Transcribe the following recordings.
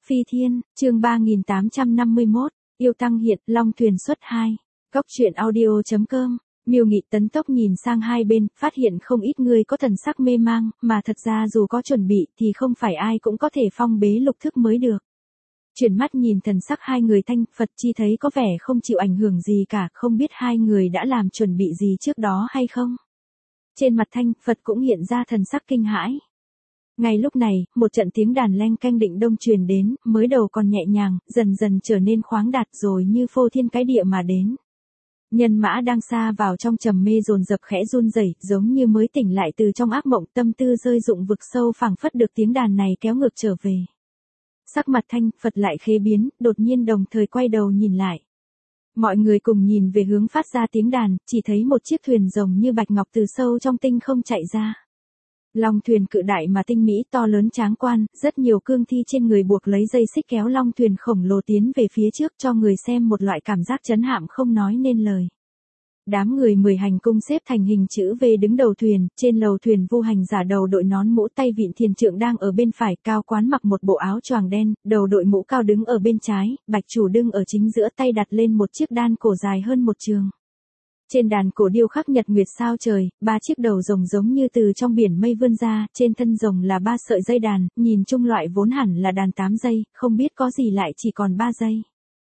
Phi Thiên, chương 3851, yêu tăng hiện, Long Thuyền xuất 2. Góc truyện audio.com. Miêu Nghị tấn tốc nhìn sang hai bên, phát hiện không ít người có thần sắc mê mang, mà thật ra dù có chuẩn bị thì không phải ai cũng có thể phong bế lục thức mới được. Chuyển mắt nhìn thần sắc hai người Thanh, Phật chi thấy có vẻ không chịu ảnh hưởng gì cả, không biết hai người đã làm chuẩn bị gì trước đó hay không. Trên mặt Thanh, Phật cũng hiện ra thần sắc kinh hãi. Ngay lúc này, một trận tiếng đàn leng keng định đông truyền đến, mới đầu còn nhẹ nhàng, dần dần trở nên khoáng đạt rồi như phô thiên cái địa mà đến. Nhân mã đang xa vào trong trầm mê dồn dập khẽ run rẩy, giống như mới tỉnh lại từ trong ác mộng, tâm tư rơi rụng vực sâu, phảng phất được tiếng đàn này kéo ngược trở về. Sắc mặt Thanh, Phật lại khẽ biến, đột nhiên đồng thời quay đầu nhìn lại. Mọi người cùng nhìn về hướng phát ra tiếng đàn, chỉ thấy một chiếc thuyền rồng như bạch ngọc từ sâu trong tinh không chạy ra. Long thuyền cự đại mà tinh mỹ, to lớn tráng quan, rất nhiều cương thi trên người buộc lấy dây xích kéo long thuyền khổng lồ tiến về phía trước, cho người xem một loại cảm giác trấn hạm không nói nên lời. Đám người 10 hành cung xếp thành hình chữ V đứng đầu thuyền, trên lầu thuyền Vu Hành giả đầu đội nón mũ tay vịn thiền trượng đang ở bên phải, Cao Quán mặc một bộ áo choàng đen, đầu đội mũ cao đứng ở bên trái, Bạch Chủ đứng ở chính giữa, tay đặt lên một chiếc đan cổ dài hơn một trường. Trên đàn cổ điêu khắc nhật nguyệt sao trời, 3 chiếc đầu rồng giống như từ trong biển mây vươn ra, trên thân rồng là 3 sợi dây đàn, nhìn chung loại vốn hẳn là đàn 8 dây, không biết có gì lại chỉ còn 3 dây.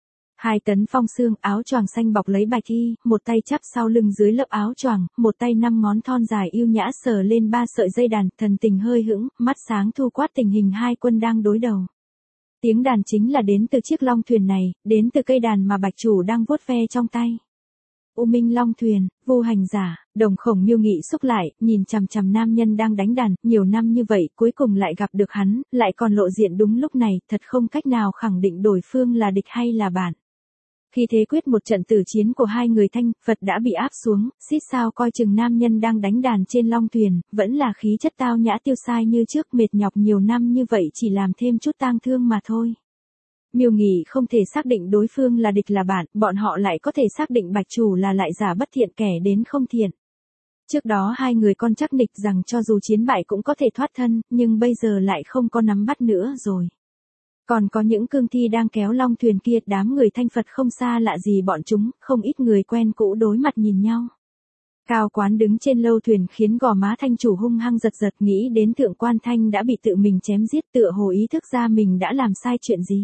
2 tấn phong xương, áo choàng xanh bọc lấy bạch y, một tay chắp sau lưng dưới lớp áo choàng, một tay 5 ngón thon dài yêu nhã sờ lên 3 sợi dây đàn, thần tình hơi hững, mắt sáng thu quát tình hình hai quân đang đối đầu. Tiếng đàn chính là đến từ chiếc long thuyền này, đến từ cây đàn mà Bạch Chủ đang vuốt ve trong tay. U Minh Long Thuyền, Vu Hành giả, Đồng Khổng Miêu Nghị xúc lại, nhìn chằm chằm nam nhân đang đánh đàn, nhiều năm như vậy, cuối cùng lại gặp được hắn, lại còn lộ diện đúng lúc này, thật không cách nào khẳng định đối phương là địch hay là bạn. Khi thế quyết một trận tử chiến của hai người Thanh, Phật đã bị áp xuống, xít sao coi chừng nam nhân đang đánh đàn trên long thuyền, vẫn là khí chất tao nhã tiêu sai như trước, mệt nhọc nhiều năm như vậy chỉ làm thêm chút tang thương mà thôi. Miêu Nghị không thể xác định đối phương là địch là bạn, bọn họ lại có thể xác định Bạch Chủ là lại giả bất thiện kẻ đến không thiện. Trước đó hai người con chắc nịch rằng cho dù chiến bại cũng có thể thoát thân, nhưng bây giờ lại không có nắm bắt nữa rồi. Còn có những cương thi đang kéo long thuyền kia, đám người Thanh Phật không xa lạ gì bọn chúng, không ít người quen cũ đối mặt nhìn nhau. Cao Quán đứng trên lâu thuyền khiến gò má Thanh Chủ hung hăng giật giật, nghĩ đến Thượng Quan Thanh đã bị tự mình chém giết, tựa hồ ý thức ra mình đã làm sai chuyện gì.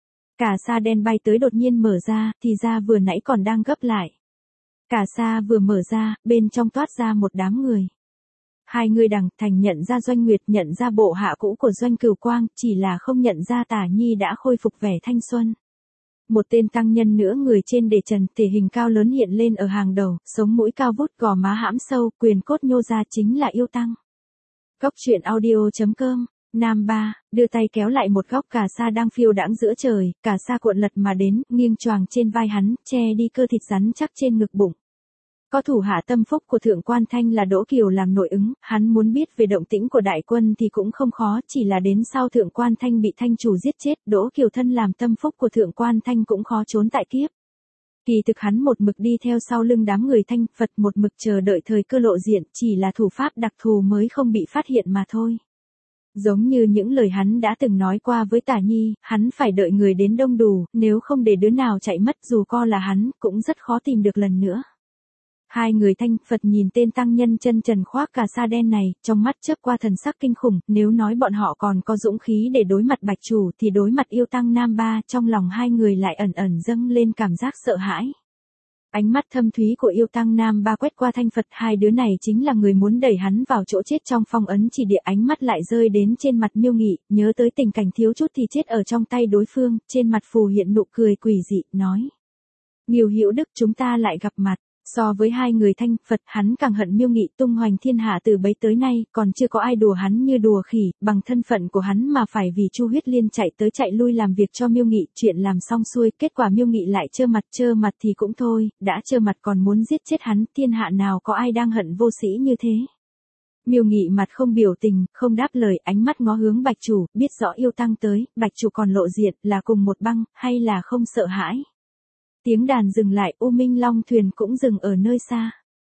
Cả sa đen bay tới đột nhiên mở ra, thì ra vừa nãy còn đang gấp lại. Cả sa vừa mở ra, bên trong toát ra một đám người. Hai người đằng thành nhận ra Doanh Nguyệt, nhận ra bộ hạ cũ của Doanh Cửu Quang, chỉ là không nhận ra Tả Nhi đã khôi phục vẻ thanh xuân. Một tên tăng nhân nữa người trên đề trần, thể hình cao lớn hiện lên ở hàng đầu, sống mũi cao vút, gò má hãm sâu, quyền cốt nhô ra, chính là yêu tăng. Góc truyện audio.com. Nam 3, đưa tay kéo lại một góc cà sa đang phiêu đãng giữa trời, cà sa cuộn lật mà đến, nghiêng choàng trên vai hắn, che đi cơ thịt rắn chắc trên ngực bụng. Có thủ hạ tâm phúc của Thượng Quan Thanh là Đỗ Kiều làm nội ứng, hắn muốn biết về động tĩnh của đại quân thì cũng không khó, chỉ là đến sau Thượng Quan Thanh bị Thanh Chủ giết chết, Đỗ Kiều thân làm tâm phúc của Thượng Quan Thanh cũng khó trốn tại kiếp. Kỳ thực hắn một mực đi theo sau lưng đám người Thanh Phật, một mực chờ đợi thời cơ lộ diện, chỉ là thủ pháp đặc thù mới không bị phát hiện mà thôi. Giống như những lời hắn đã từng nói qua với Tả Nhi, hắn phải đợi người đến đông đủ, nếu không để đứa nào chạy mất dù co là hắn, cũng rất khó tìm được lần nữa. Hai người Thanh Phật nhìn tên tăng nhân chân trần khoác cà sa đen này, trong mắt chớp qua thần sắc kinh khủng, nếu nói bọn họ còn có dũng khí để đối mặt Bạch Chủ thì đối mặt yêu tăng Nam 3, trong lòng hai người lại ẩn ẩn dâng lên cảm giác sợ hãi. Ánh mắt thâm thúy của yêu tăng Nam 3 quét qua Thanh Phật, hai đứa này chính là người muốn đẩy hắn vào chỗ chết trong phong ấn chỉ địa. Ánh mắt lại rơi đến trên mặt Miêu Nghị, nhớ tới tình cảnh thiếu chút thì chết ở trong tay đối phương, trên mặt phù hiện nụ cười quỷ dị, nói: Nghiêu Hữu Đức, chúng ta lại gặp mặt. So với hai người Thanh Phật, hắn càng hận Miêu Nghị tung hoành thiên hạ từ bấy tới nay, còn chưa có ai đùa hắn như đùa khỉ, bằng thân phận của hắn mà phải vì Chu Huyết Liên chạy tới chạy lui làm việc cho Miêu Nghị, chuyện làm xong xuôi, kết quả Miêu Nghị lại trơ mặt thì cũng thôi, đã trơ mặt còn muốn giết chết hắn, thiên hạ nào có ai đang hận vô sĩ như thế. Miêu Nghị mặt không biểu tình, không đáp lời, ánh mắt ngó hướng Bạch Chủ, biết rõ yêu tăng tới, Bạch Chủ còn lộ diện, là cùng một băng, hay là không sợ hãi. Tiếng đàn dừng lại, U Minh Long Thuyền cũng dừng ở nơi xa.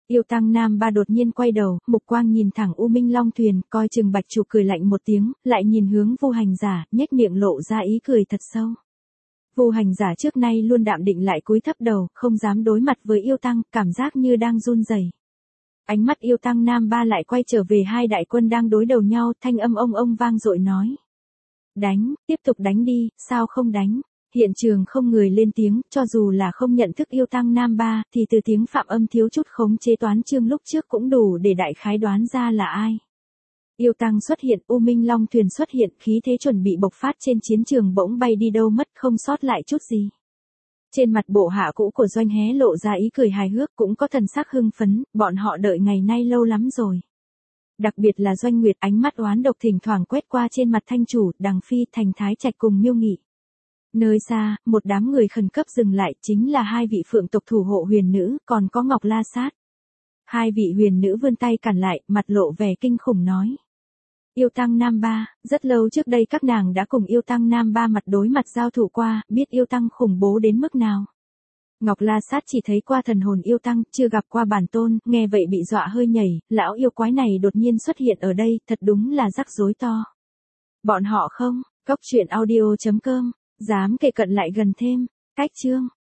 Yêu Tăng Nam Ba đột nhiên quay đầu, mục quang nhìn thẳng U Minh Long Thuyền, coi chừng Bạch Chủ cười lạnh một tiếng, lại nhìn hướng Vu Hành Giả, nhếch miệng lộ ra ý cười thật sâu. Vu Hành Giả trước nay luôn đạm định lại cúi thấp đầu, không dám đối mặt với Yêu Tăng, cảm giác như đang run rẩy. Ánh mắt Yêu Tăng Nam Ba lại quay trở về hai đại quân đang đối đầu nhau, thanh âm ông vang dội nói. Đánh, tiếp tục đánh đi, sao không đánh? Hiện trường không người lên tiếng, cho dù là không nhận thức Yêu Tăng Nam Ba, thì từ tiếng Phạm Âm thiếu chút khống chế toán chương lúc trước cũng đủ để đại khái đoán ra là ai. Yêu Tăng xuất hiện, U Minh Long Thuyền xuất hiện, khí thế chuẩn bị bộc phát trên chiến trường bỗng bay đi đâu mất, không sót lại chút gì. Trên mặt bộ hạ cũ của Doanh hé lộ ra ý cười hài hước, cũng có thần sắc hưng phấn, bọn họ đợi ngày nay lâu lắm rồi. Đặc biệt là Doanh Nguyệt, ánh mắt oán độc thỉnh thoảng quét qua trên mặt Thanh Chủ, Đằng Phi, Thành Thái Trạch cùng Miêu Nghị. Nơi xa, một đám người khẩn cấp dừng lại, chính là hai vị phượng tộc thủ hộ huyền nữ, còn có Ngọc La Sát. Hai vị huyền nữ vươn tay cản lại, mặt lộ vẻ kinh khủng nói. Yêu Tăng Nam Ba, rất lâu trước đây các nàng đã cùng Yêu Tăng Nam Ba mặt đối mặt giao thủ qua, biết Yêu Tăng khủng bố đến mức nào. Ngọc La Sát chỉ thấy qua thần hồn Yêu Tăng, chưa gặp qua bản tôn, nghe vậy bị dọa hơi nhảy, lão yêu quái này đột nhiên xuất hiện ở đây, thật đúng là rắc rối to. Bọn họ không, cốc truyện audio.com, dám kề cận lại gần thêm, cách chương.